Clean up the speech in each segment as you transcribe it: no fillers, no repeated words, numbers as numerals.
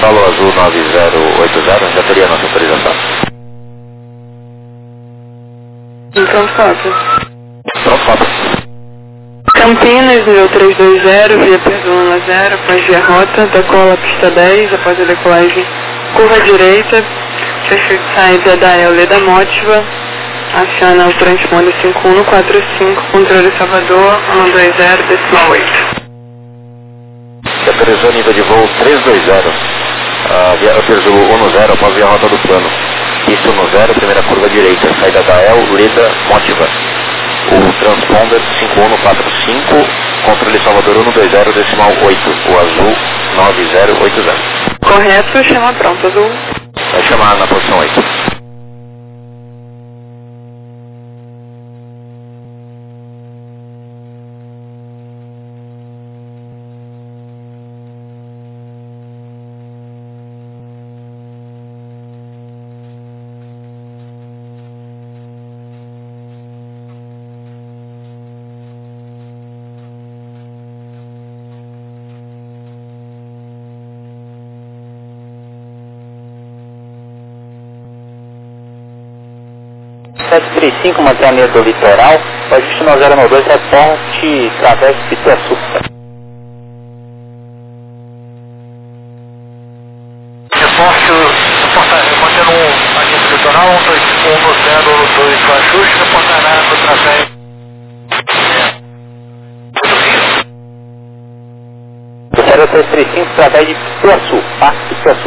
Solo Azul 9080, já teria nossa autorização. Pronto, cópia. Pronto, cópia. Campinas, 1320, via Perdona 0, após via rota, decola pista 10, após a decolagem, curva direita, perfil de saída da Eule da Mótiva, aciona o transponder 5145, controle Salvador, 120,8. Autorizou nível de voo 320, via Upper Zulu 10 após via rota do plano. Pista 10, primeira curva direita, saída da El, Leda, Mótiva. O transponder 5145, controle Salvador 120,8, o azul 9080. Correto, chama pronto, azul. Vai chamar na posição 8. .735, mantém a linha do litoral, o ajuste 9092, reporte através de Pituaçu. Reporte, mantendo a linha do litoral, 110 com ajuste, reportará através do 0335, através de Pituaçu, Parque Pituaçu.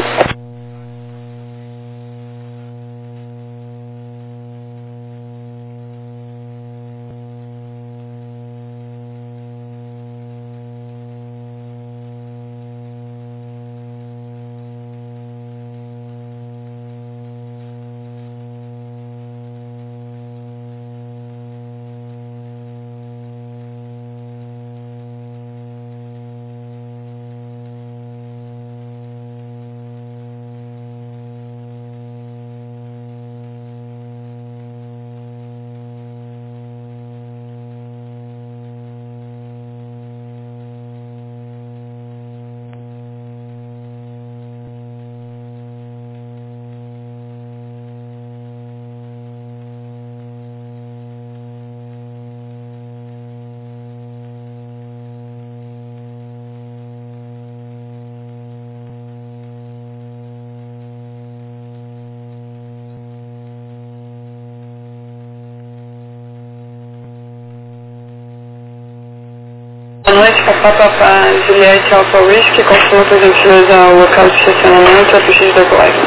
Boa noite, Papapá Juliette Alfa Whisky, confirma por gentileza o local de estacionamento e a pista de decolagem.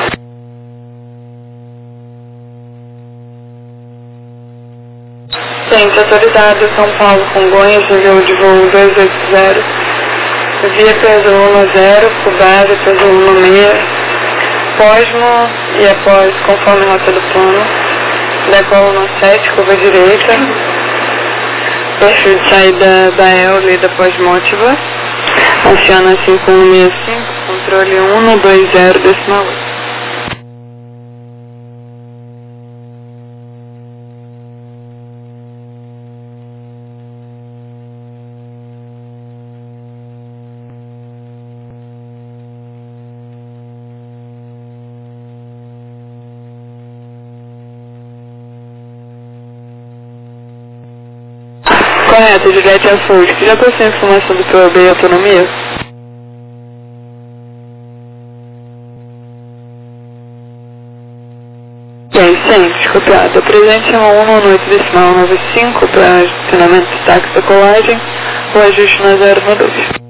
Gente, autorizado São Paulo, Congonhas, nível de voo 280, via Peso 10, Cubase, Peso 16, Posmo e após, conforme a rota do plano, decola 17, curva direita. Perfil de saída da El, Leda Pós-Mótiva, aciona 5165, controle 120,8. Correto, Juliette Alfusque. Já trouxe a informação do POB e autonomia? Bem, sempre, copiado. O presente é uma 1/8,95 para treinamento de táxi da colagem, o ajuste na 0/2.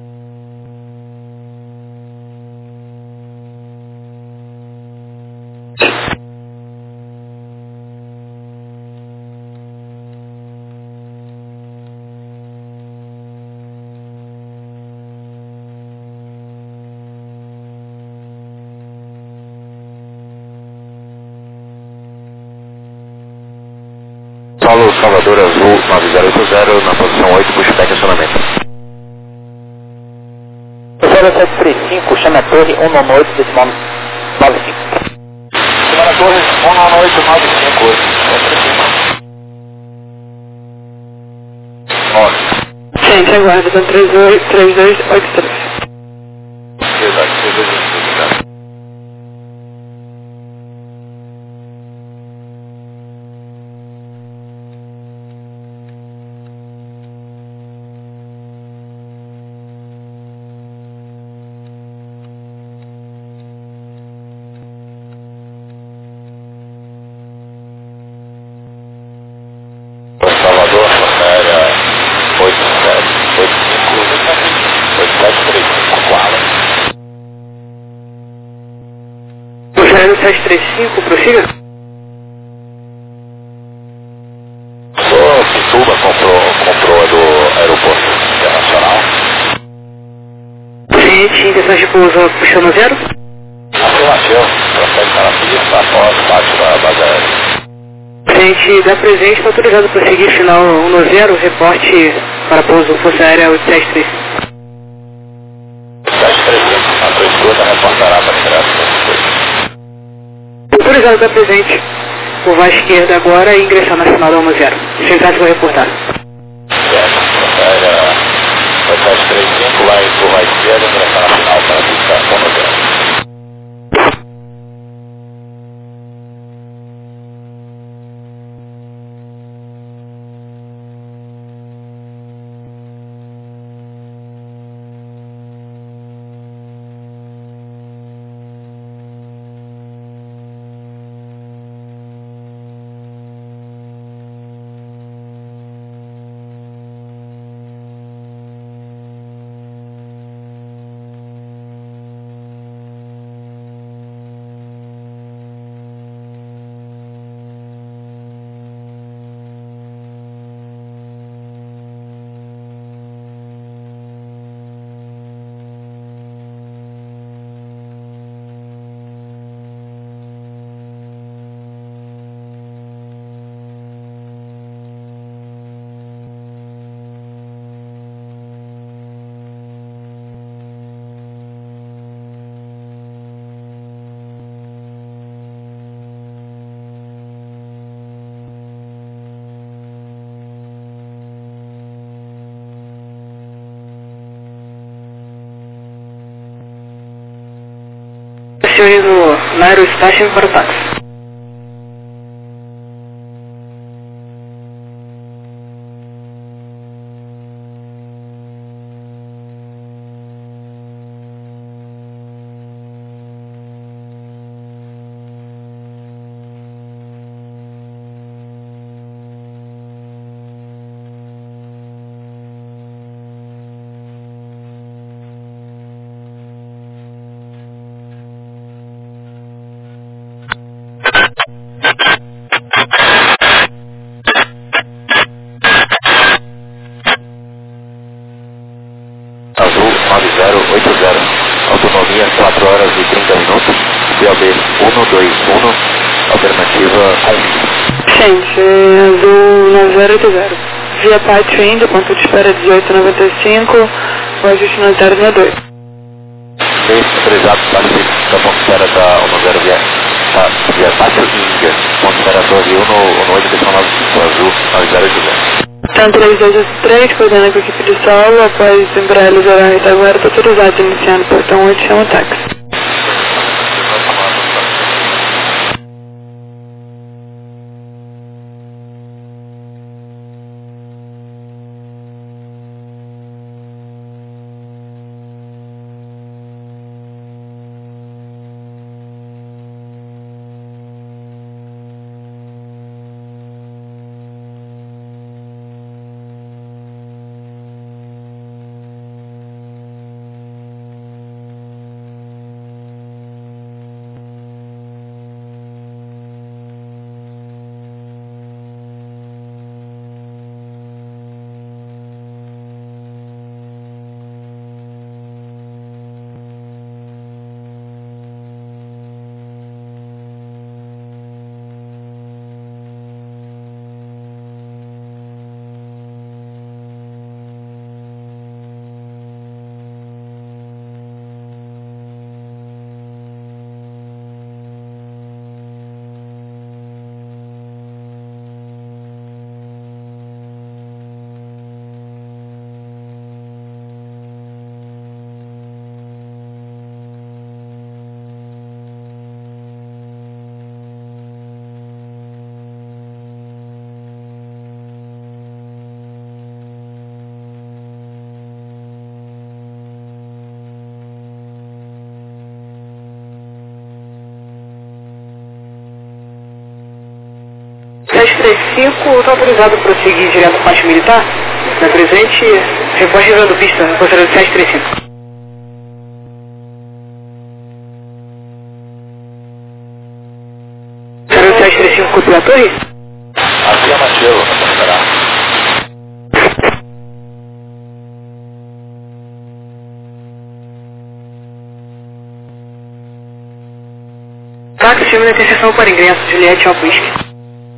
Solo Salvador Azul 9080, na posição 8, pushback acionamento. 0735, chama a torre 198,95. Chama a torre 19895 hoje. Gente, aguarda, 3283. Exato, 3283. 735, Koala. Puxando 735, prossiga. Sou Pituba, comprou do aeroporto internacional. Gente, intenções de pouso puxando 0. Afirmativo, prossegue para a pista após o bate da base aérea. Gente, da presente, está autorizado para seguir final 10, reporte para pouso Força Aérea 873. 735, a tua escuta reportará para ingresso. Autorizado da presente, curvar à esquerda agora e ingressar na final da 10. Chegar, vou reportar. Certo, Força Aérea 735, vai curva à esquerda, ingressar na final para a pista 10. Na Aerostation para o táxi. Azul 9080, autonomia 4 horas e 30 minutos, BOB 121, alternativa com. Gente, Azul 9080, via pátio ainda, ponto de espera 1895, o ajuste no 062. Autorizado para da ponto de espera da 10 via pátio Índia, ponto de espera 12 no 8 direção 95, Azul 9080. Então, 3283, coordenando com a equipe de solo, após Embraer liberar a retaguarda, está autorizado, iniciando o portão 8, chama o táxi. Está autorizado a prosseguir direto à parte militar. Na presente, repórter do pista, considerado 735. Copiou a torre? Afirmativo, vamos esperar. Táxi, filme da interseção para ingresso, Juliette Alfa Whisky.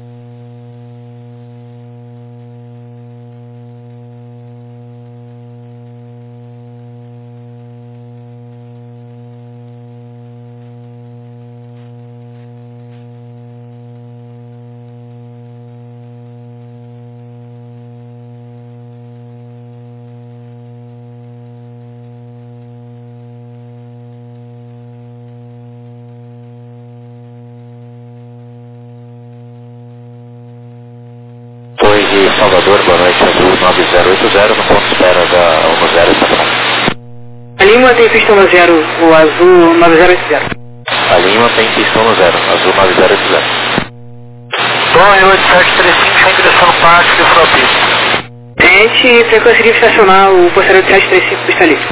Torre de Salvador, boa noite, azul 9080, no ponto de espera da 10 estação. A Lima tem pista no 0, o azul 9080. A Lima tem pistão no 0, azul 9080. Torre 8735, em direção ao pátio de Fropista. Gente, frequência livre estacionar, o posterior de 735, pista livre.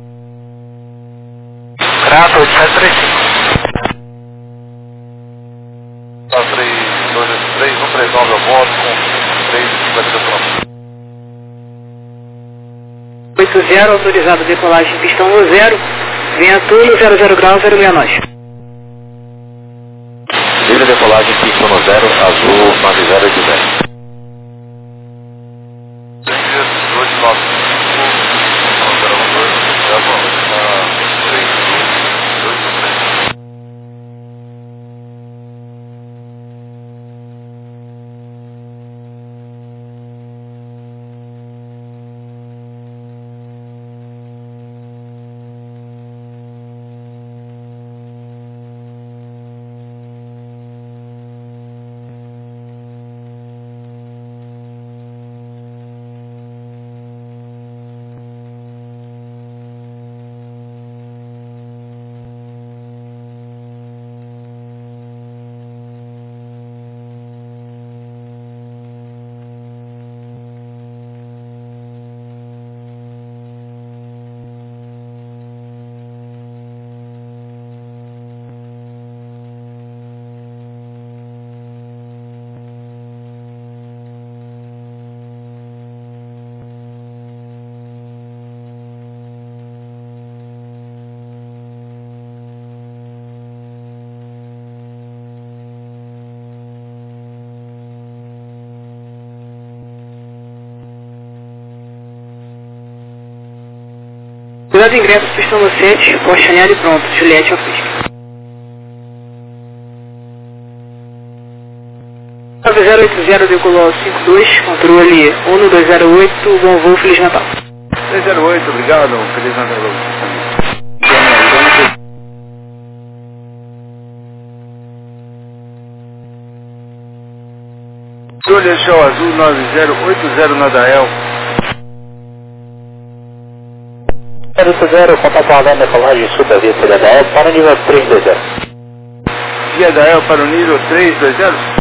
Grata 8735. 3283, 139 a bordo, com 350 80, autorizado decolagem pistão no 0, vento no 00 graus 069. Livre decolagem, pistão no 0, azul 9080. Cuidado de ingresso, pistão no 7, poste alinhado e pronto, Juliette Alfa Whisky. 9080 decolou 52, controle 1208, bom voo, Feliz Natal. 308, obrigado, Feliz Natal. Júlia Show Azul 9080 Nadael. 080, contato aguardando a decolagem sul da via Dael para o nível 320. Via Dael para o nível 320.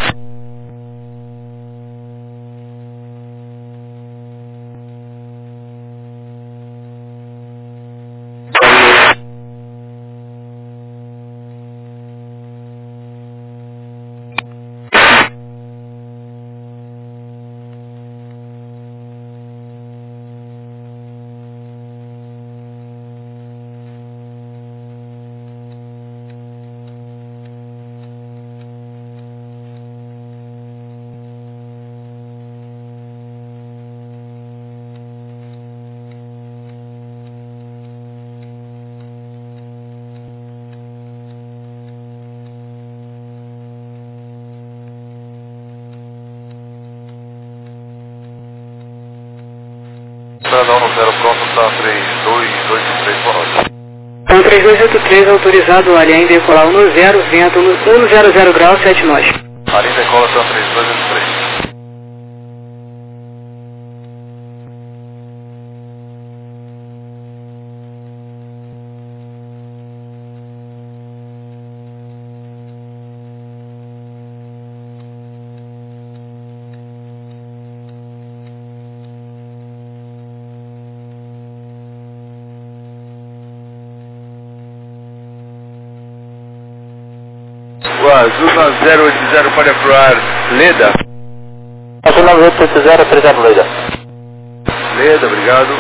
Cidadão no 0 pronto, está 3283, boa noite. Então 3283, autorizado, área em decolar 10, vento no 100 graus 7 nós. Área em decola, está 3283. Azul 9080 pode aprovar Leda. Azul 9880, 30 Leda. Leda, obrigado.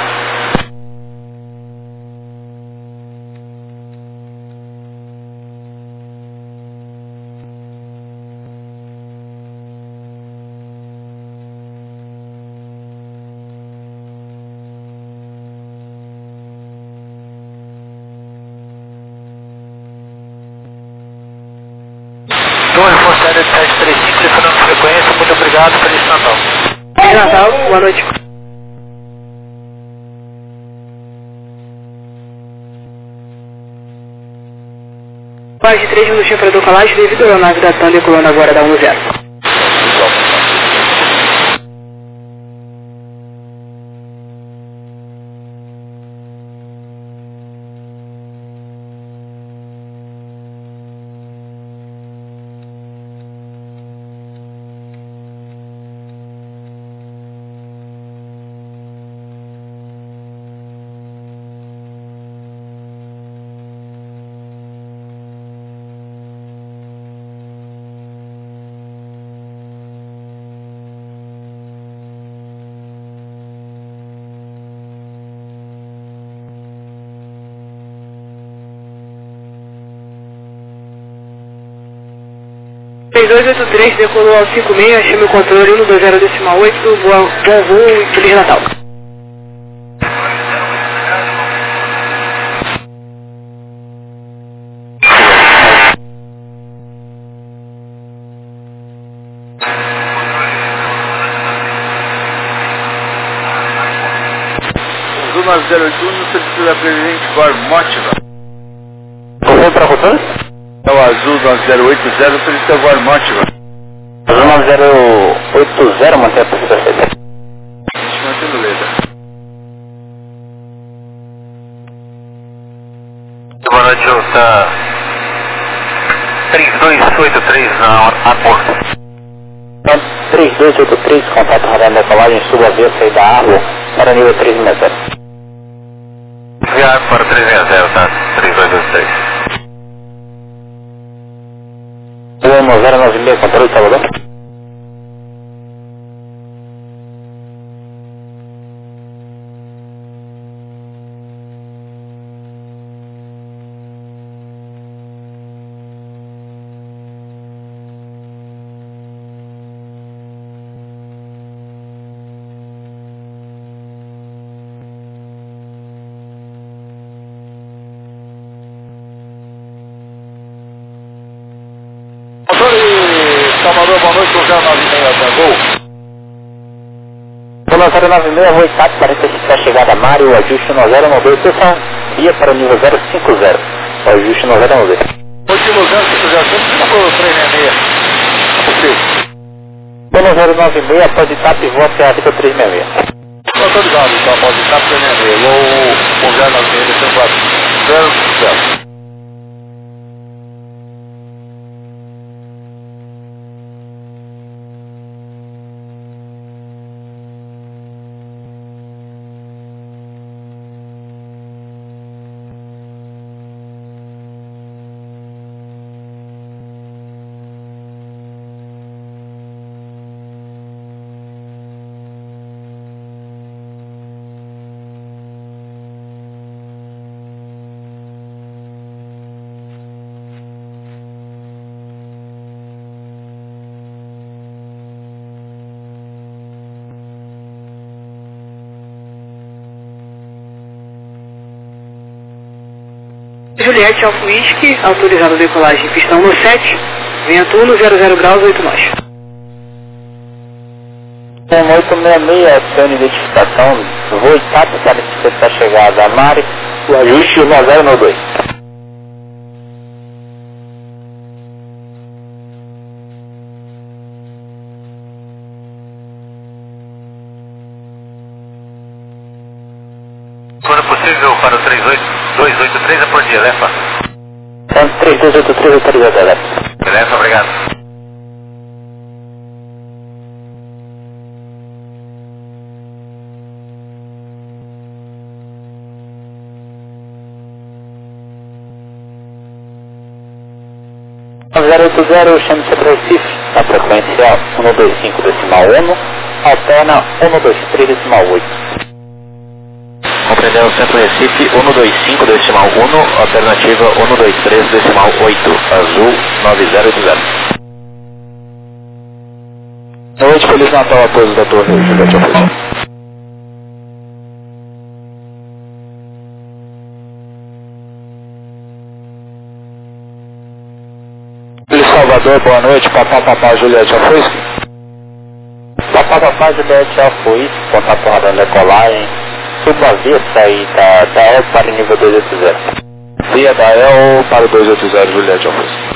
Torre Forçada de 735, telefonando frequência, muito obrigado, feliz Natal. Feliz Natal, boa noite. Mais de 3 minutinhos para decolagem devido à nave da TAM decolando agora da 10. Três 283 decolou ao 56, achei meu controle 120,8, bom voo e Feliz Natal. Azul 9081, serviço da Presidente Gormótiva. Qual para rotor? É o Azul 9080, serviço da Gormótiva. Azul 9080, mantém a pista perfeita. Mantendo Leda. Boa noite, tá 3283 na hora, a porta. 3283, contato radar de decolagem, suba a via, sair da água, para nível 360. Viar para 360, tá? 3283. 1096, controle, Salvador. Salvador, boa noite, José 96 da Gol. Pelo 096, voo ITAP 46 para chegada a Mário, o ajuste 1092, pessoal, via para o nível 050, o ajuste 1092. Último 050, você falou 366. Possível. Pelo 096, após ITAP, voa até a vida 366. Não, tô ligado, então, pode estar 366. Vou o 096, deixa eu 050. Juliette Alfa Whisky, autorizado a decolagem, pistão no 7, vento 1 graus, 8 nós. 866, plano de identificação, voo ITAP 46 para chegada a Mário, o ajuste 1092. Quando possível para o 38283 é por dia, Lefa. 3283, autorizado, Lefa. Beleza, obrigado. 080, chame Centro Recife, na frequência 125,1, alterna 123,8. Compreendendo Centro Recife 125,1, alternativa 123,8, azul 9080. Noite, Feliz Natal a todos da Torre Juliette Alfredo. Salvador, boa noite, Papá Juliette Alfredo. Papá Juliette Alfredo, contato rodando decolagem, suba a via saída da EL para o nível 280. Via da EL para o 280, Juliette Alfredo.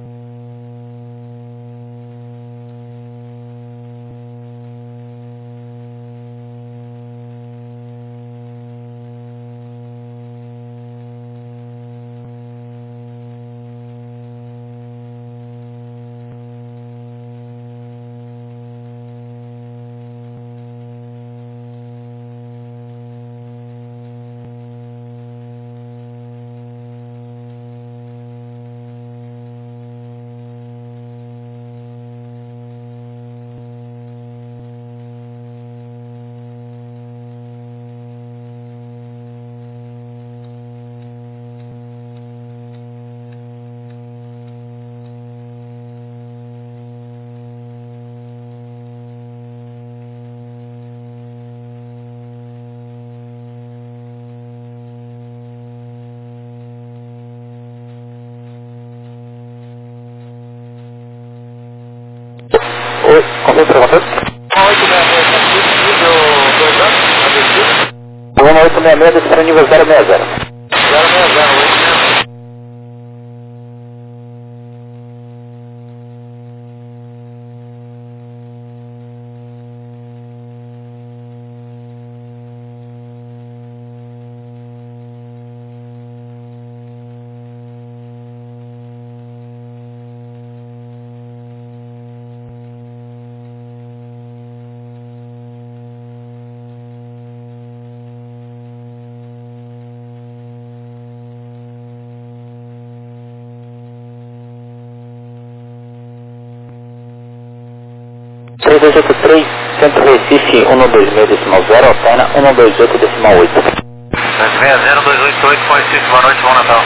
Oi, confirma para você? 1866, desce para o nível 060. 060, (3283), Centro Recife 126,0, alterna 128,8. 260-288, Recife, boa noite, bom Natal.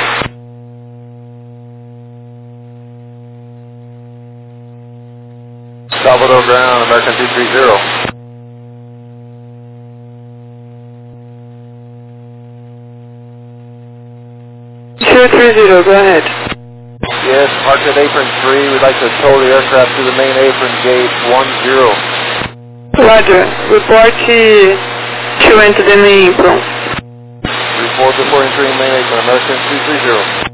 Salvador Ground, American 230. 230, go ahead. Yes, marked at apron 3. We'd like to tow the aircraft to the main apron gate 10. Roger, report to enter the main apron. Report before entering main apron, American 230.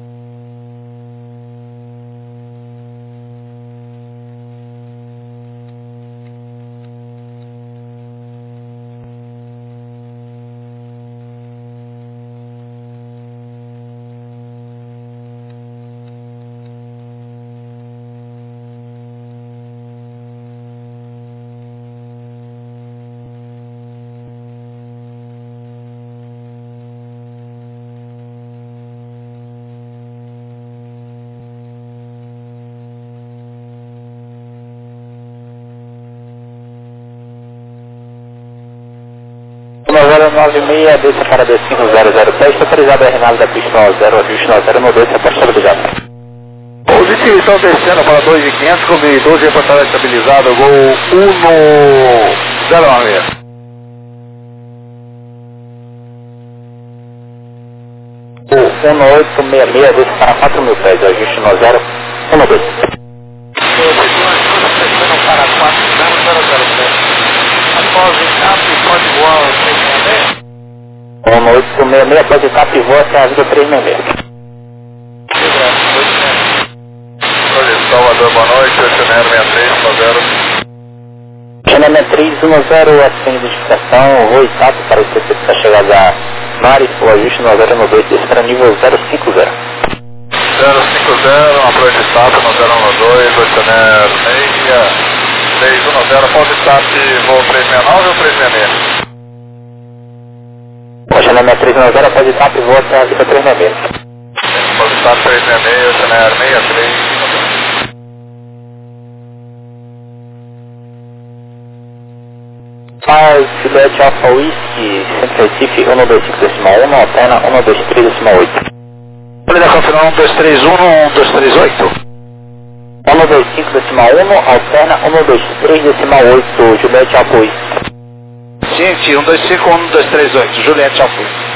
Nova 96, desça para destino 007, autorizado a Reinaldo da pista 0, ajuste 90, no desça, pode estabilizar. Positivo, estão descendo para 2.500, com 12 reportagem estabilizado, gol 1-0-6. 1866, desça para 4.000 pés, ajuste 90, 12. Para 4.007. Após encap, pode voar o 366? 1866, após etapa e voa até a vida 366. Salvador, boa noite, Oceaneiro 63, 10. Chama 310, assim, identificação, voo etapa para o CC para chegar da Maris, o ajuste 9092, desce para nível 050. 050, após etapa no 012, Oceaneiro 610, após etapa, voo 369 ou 366? Chama 310, após etapa e voa até a vida 366. Após etapa 366, Oceaneiro 63, Juliette Alpha Whisky, Centro Recife 125.1, alterna 123.8. Validação final 1231, 1238. 125.1, alterna 123.8, Juliette Alpha Whisky. Ciente, 125, 1238, Juliette Alpha Whisky.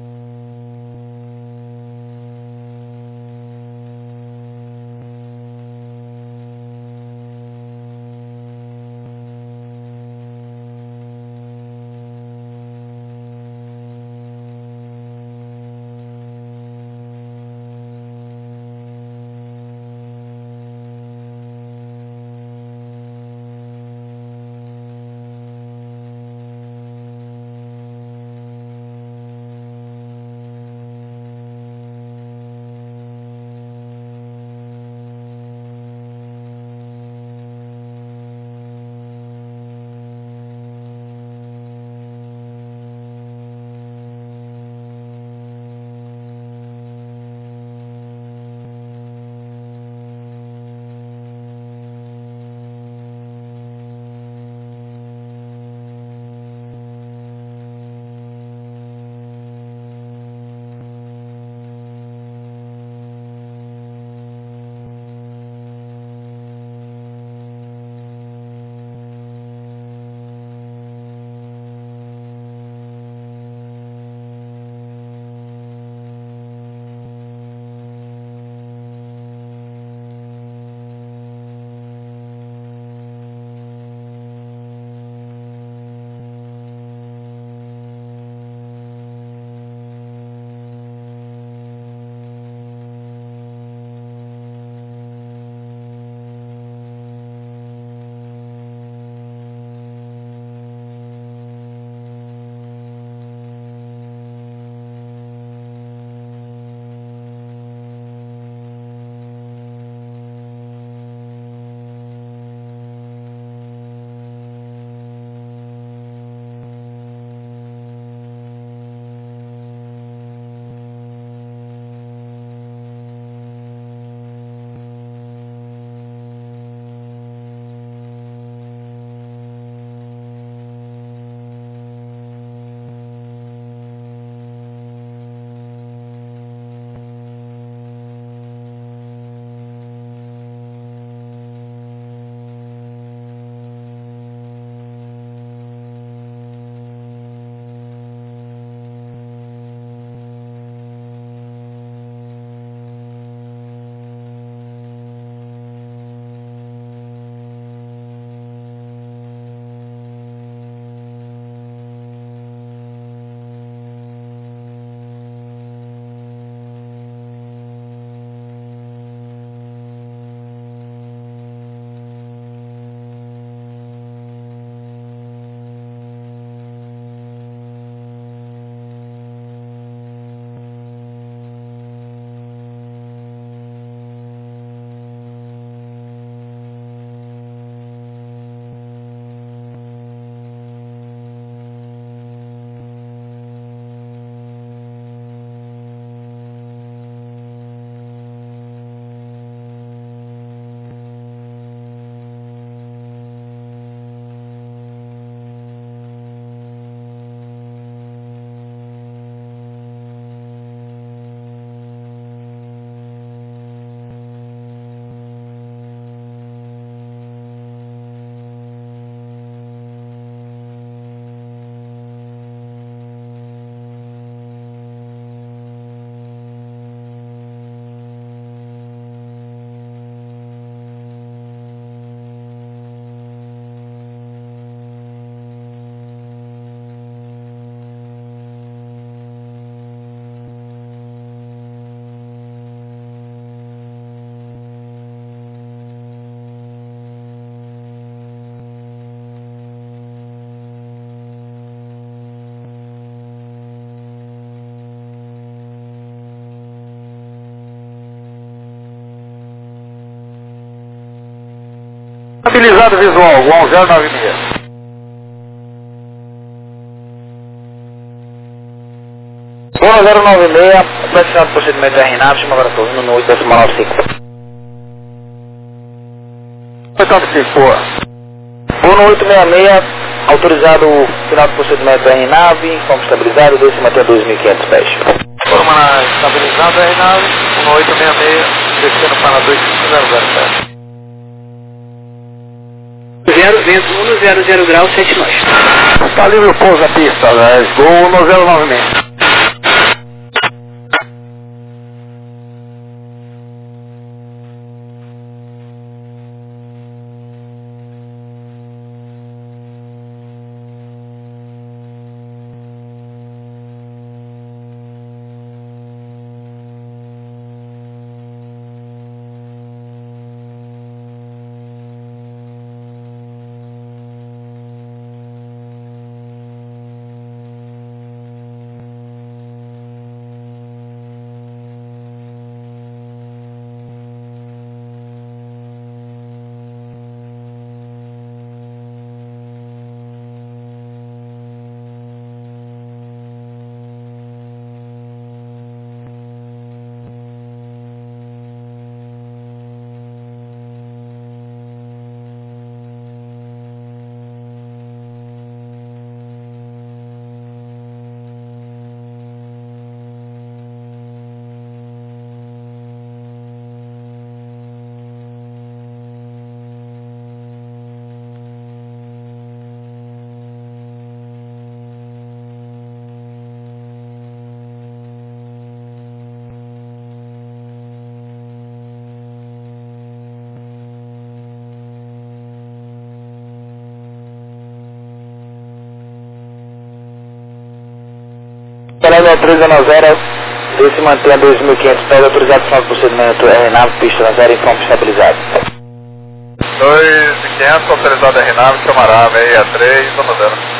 Estabilizado visual, 1096. Zona 096, completo procedimento RNAV, chama agora estou indo no 8.95. 895, boa. Vou no 866, Autorizado o final do procedimento RNAV, informe estabilizado, desce manter 2.500 pés. Forma estabilizada RNAV, 1866, descendo para 2500. 0, vento 100 graus, 7 nós. Está livre o pouso da pista, Gol 1096. Parada 390, desce manter 2.500 pés, autorizado final do procedimento RNAV, pista na 0, informe estabilizado. 2500, autorizado RNAV, chamará 63, vamos ver.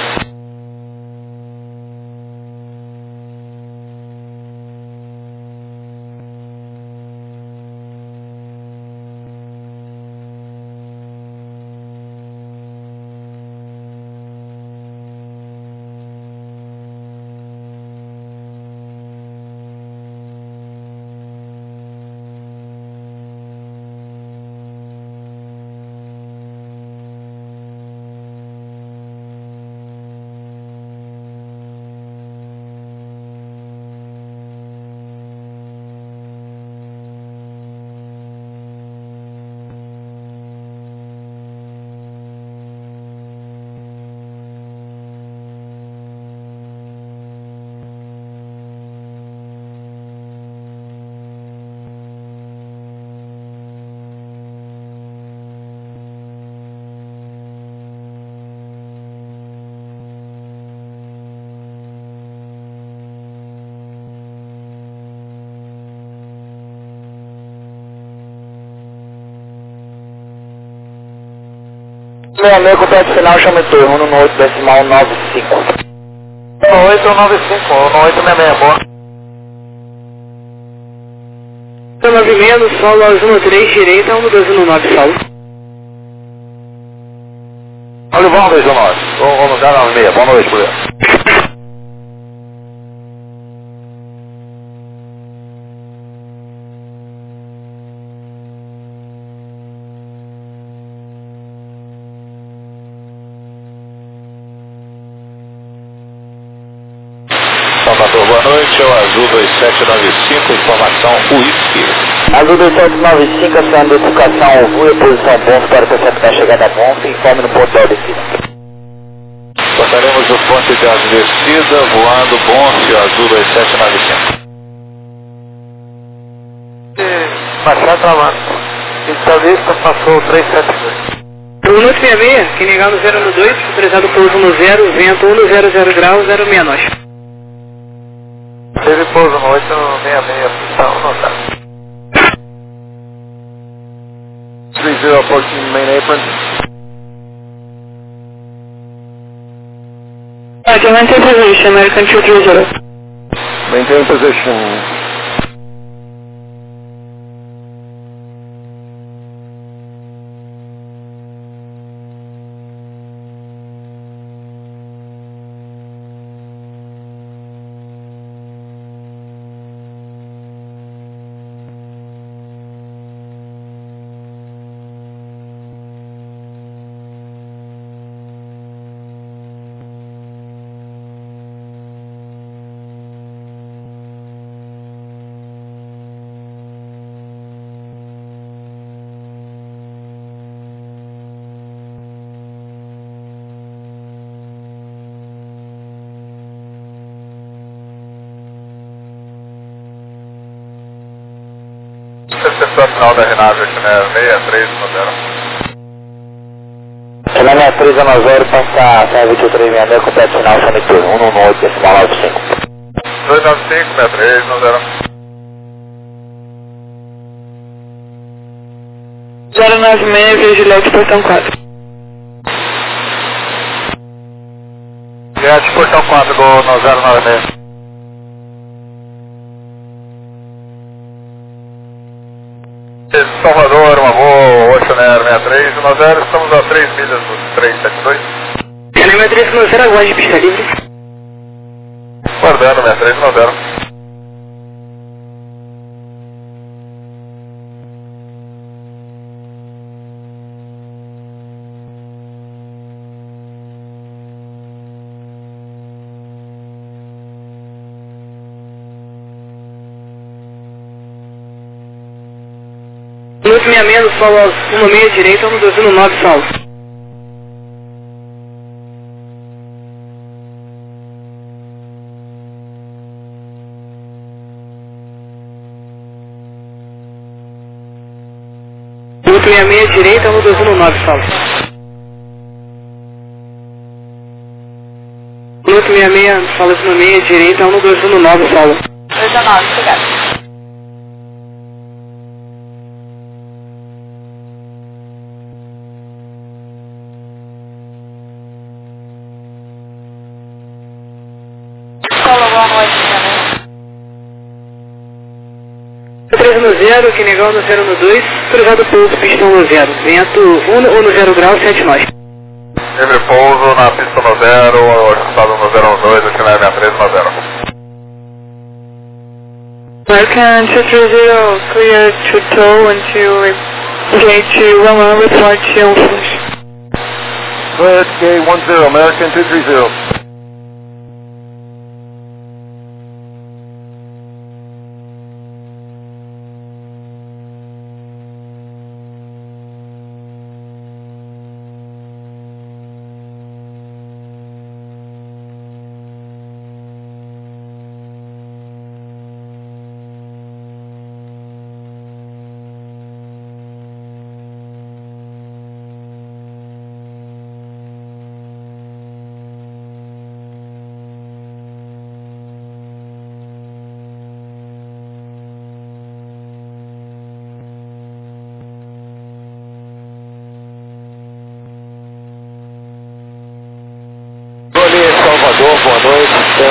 Meu amigo, completo final, chama o turno no 8 decimal 95. 1895, 1866, boa. 96, solo aos 13, direita, 1219, solo. Olha o vão 219, vamos 096, boa noite, por exemplo. Salvador, boa noite, é o Azul 2795, informação Whisky. Azul 2795, ação de identificação Rua, posição Bonf para interceptar a chegada a Bonf, informe no ponto de descida. Cortaremos o ponto de descida, voando Bonf, Azul 2795. Baixar travando. Vista passou 372. 1866, que negar no 012, autorizado pouso no 0, vento 100 graus, 06 nós. Teve pouso no 866, posição notada. 3014 main apron. Roger, maintain position, American 230. Maintain position. interceptando o final da aeronave aqui, né? 6310. Na 6310, passa a 2366, completo final, Sonic 118, decimal 95. 295, 6310. 096, via Juliette, portão 4. Juliette, portão 4, gol no 096. Salvador, uma boa, Ocean Air 6310, estamos a 3 milhas do 372. Canal 6310, aguarde pista livre. Guardando 6310. Minuto 66 no solo 16 direita, 1219 solo. Minuto 66 direita, 1219 solo. Minuto 66, solo 16 direita, 1219 solo. 219, obrigado. Boa noite, 310, que negão no 012, cruzado pouso, pista no 0, vento 110 graus, 7 nós. Livre pouso na pista no 0, ajustado no 012, aqui na 6310. American 230, clear to tow until gate 11, report on flush. Go ahead, K10, American 230. Salvador, boa noite,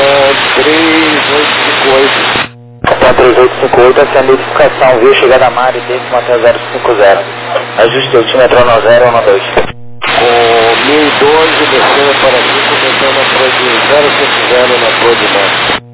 3858. Capitão 3858, essa é a notificação, viu? Chegada a Mari, décimo até 050. Ajuste altímetro no 012. Com 1012, descendo para aqui, começando a torre de 050 na torre de Mari.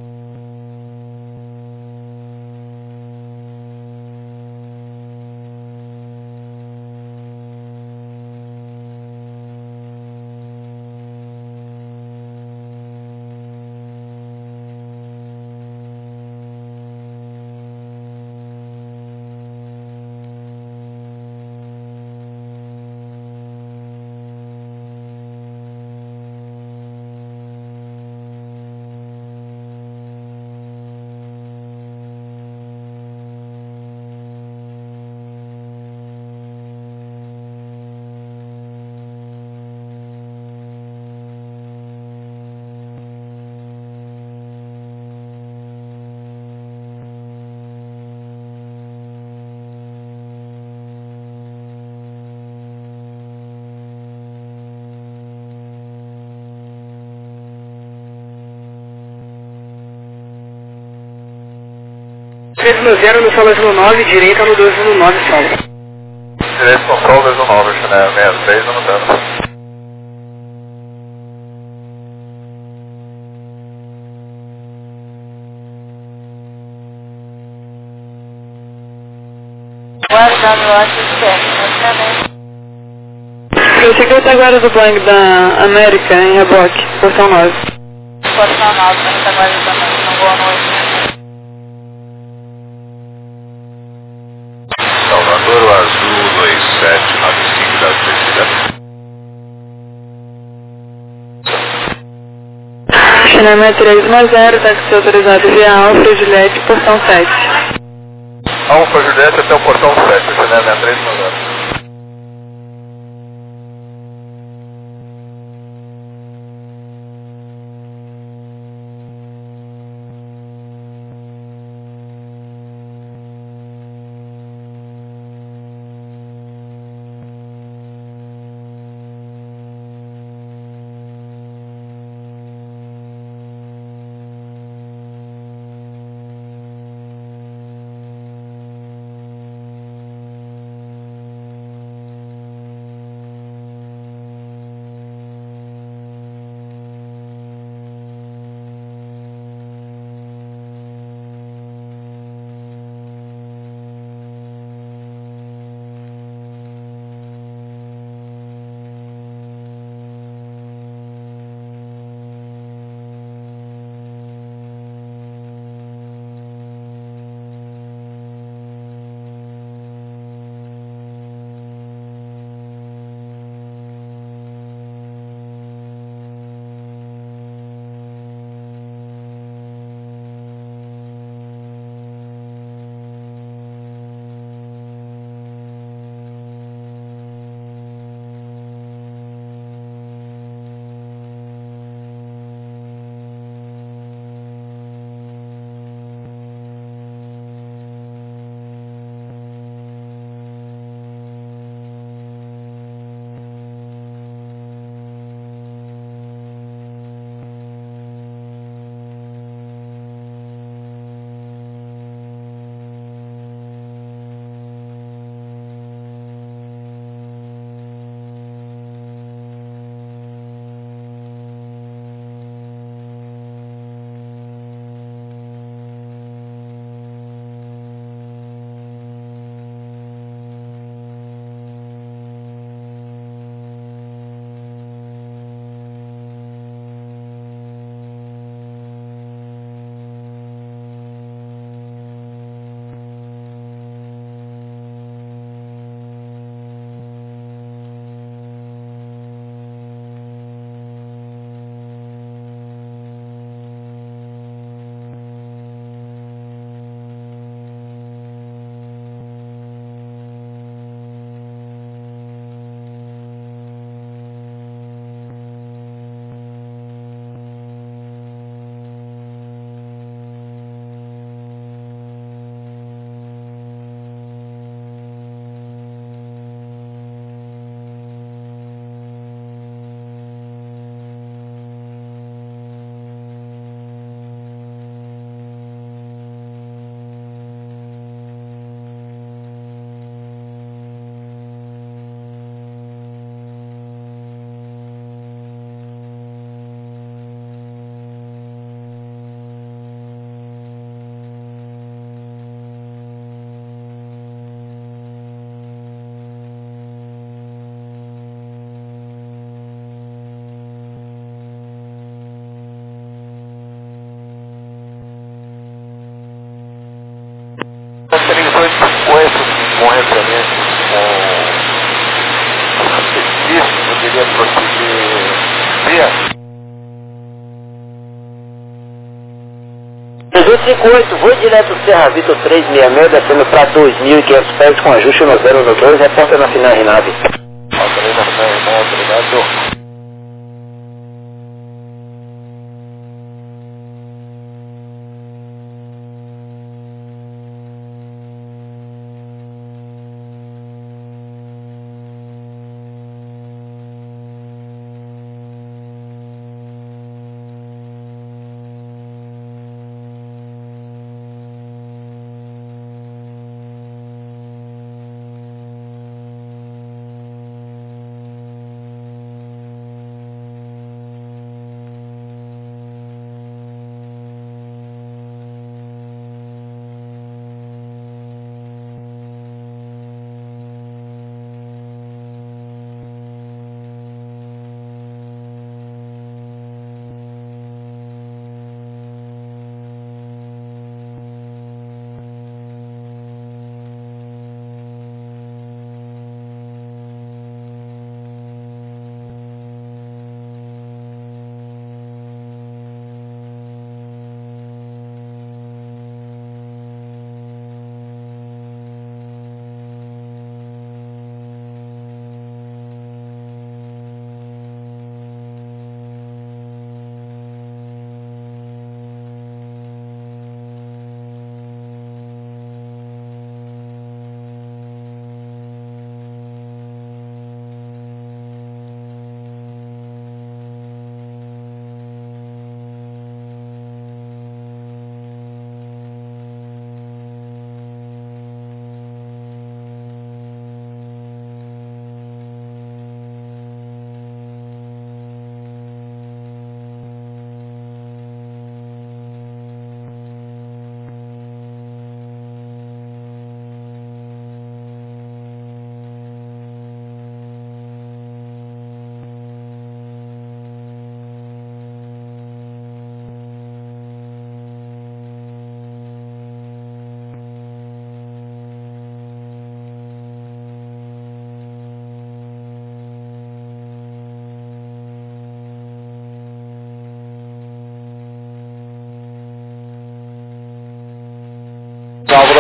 No 0 no solo 9, direita no 219 solo. Direito control 219, né? 63 no 0. Guardando lá de certo, Eu cheguei até agora do Boeing da América em reboque, portão 9. Portão 9, tá guardando boa noite. Salvador, Azul 2795 da descida. China 310, táxi autorizado via Alfa, Juliette, portão 7. Alfa Juliette até o portão 7, CNM 390. Com referência com isso, poderia prosseguir via 1858, vou direto do Serra Vitor 366, descendo para 2.500 pés com ajuste no 012, reporta na final R9. Alterei na final R9, obrigado.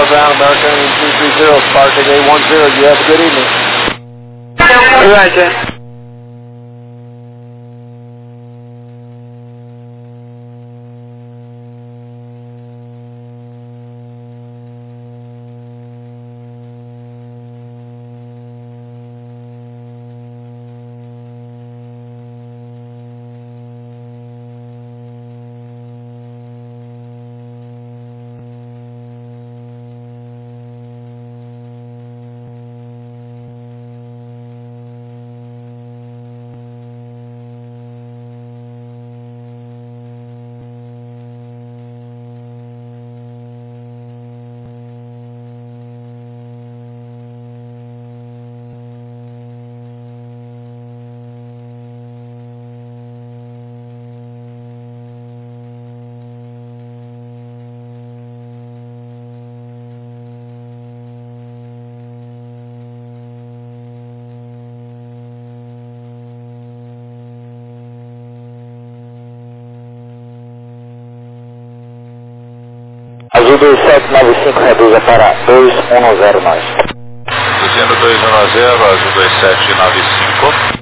ground, American 230, Spartan A10, you have a good evening. Roger. Azul 2795 reduza para 210 nós. Dizendo 210, Azul 2795.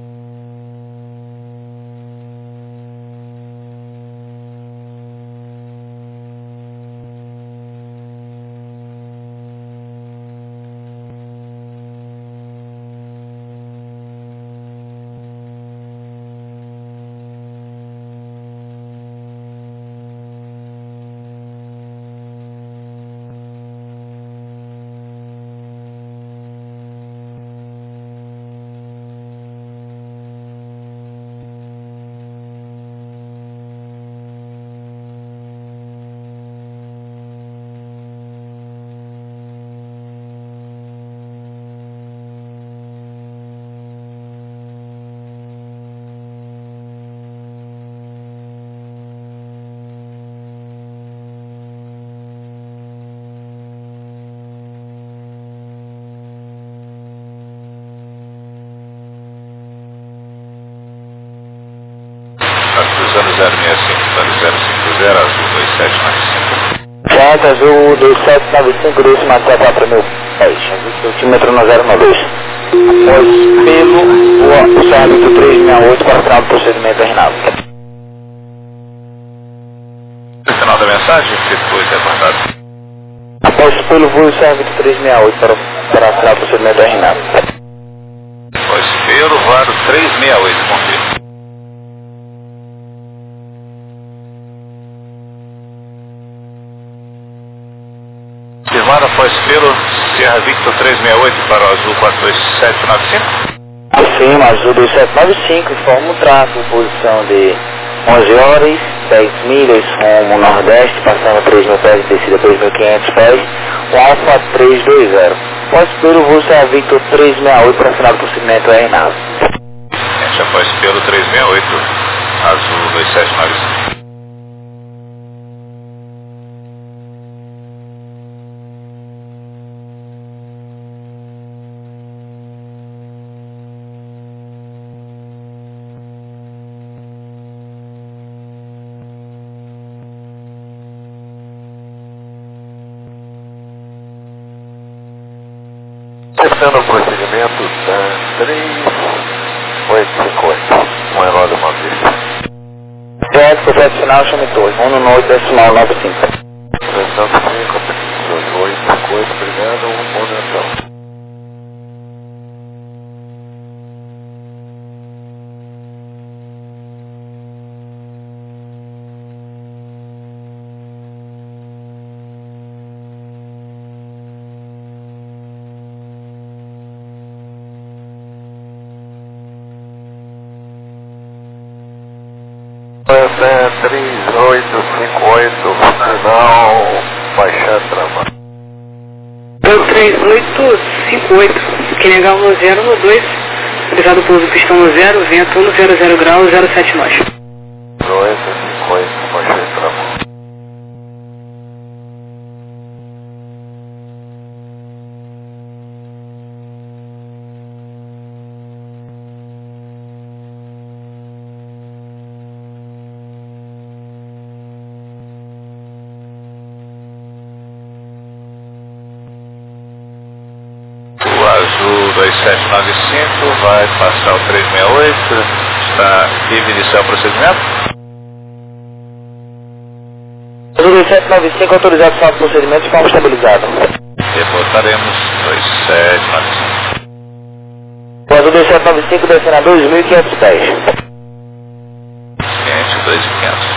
Cruzando 065, Azul 2795. Certo, Azul 2795, deixa matar para meu 10, Azul centímetro no 092. Após pelo, o serviço 368 para o final do procedimento Reinaldo. O final da mensagem que foi aguardado. Após pelo voo serviço 368 para o final do procedimento Reinaldo. Após pelo, varo 368, confirma. Confirmado após pelo Sierra Victor 368 para o Azul 42795. Confirma, Azul 2795, informa o tráfego, posição de 11 horas, 10 milhas, rumo nordeste, passando 3.000 pés, descida 2.500 pés, o Alfa 320. Após pelo voo Sierra Victor 368 para o final do procedimento Reinaldo. Após pelo 368, Azul 2795. Começando o procedimento da 3858, um relógio uma vez. Certo, profissional, chame torre, 198,95. 305, 3858, obrigado, bom Natal. Até 3858, final, baixar trama. 3858, que negar 10 no 2, obrigado pouso pistão no 0, vento 100 graus, 07 nós. 3858, baixar trama. 2795, vai passar o 368, está livre de iniciar o procedimento. Azul 2795, autorizado para o procedimento de forma estabilizada. Reportaremos 2795. O Azul 2795 descendo a 2.500 pés. Cliente 2500.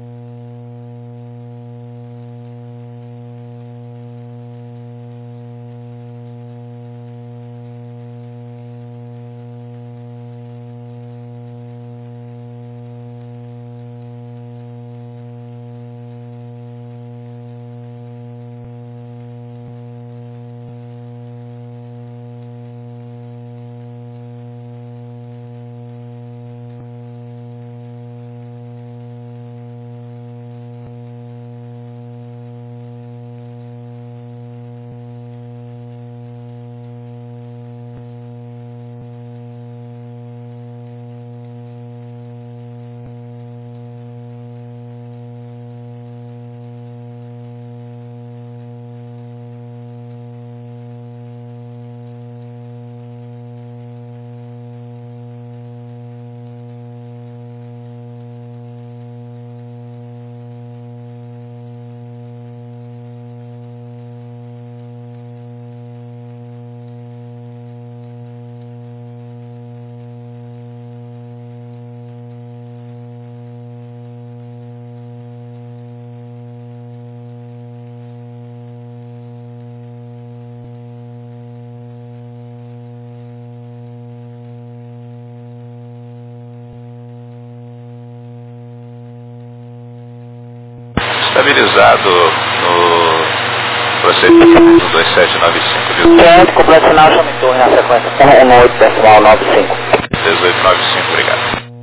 Estabilizado no procedimento 2795, viu? Ponto, completo sinal, chame torre na frequência 118,95. 1895, obrigado.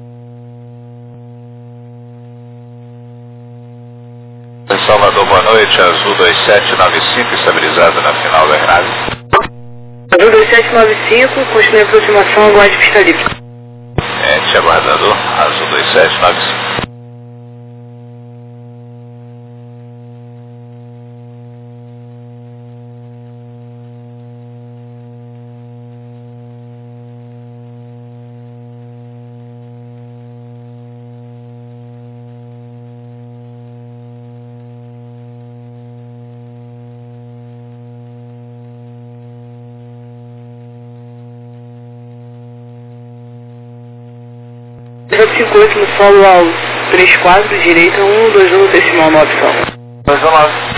Em Salvador, boa noite, Azul 2795, estabilizado na final da aeronave. Azul 2795, continue a aproximação, aguarde pista livre. Cliente aguardando, Azul 2795. Reserva 58 no solo ao 34, direita 121 decimal 9 são. 219.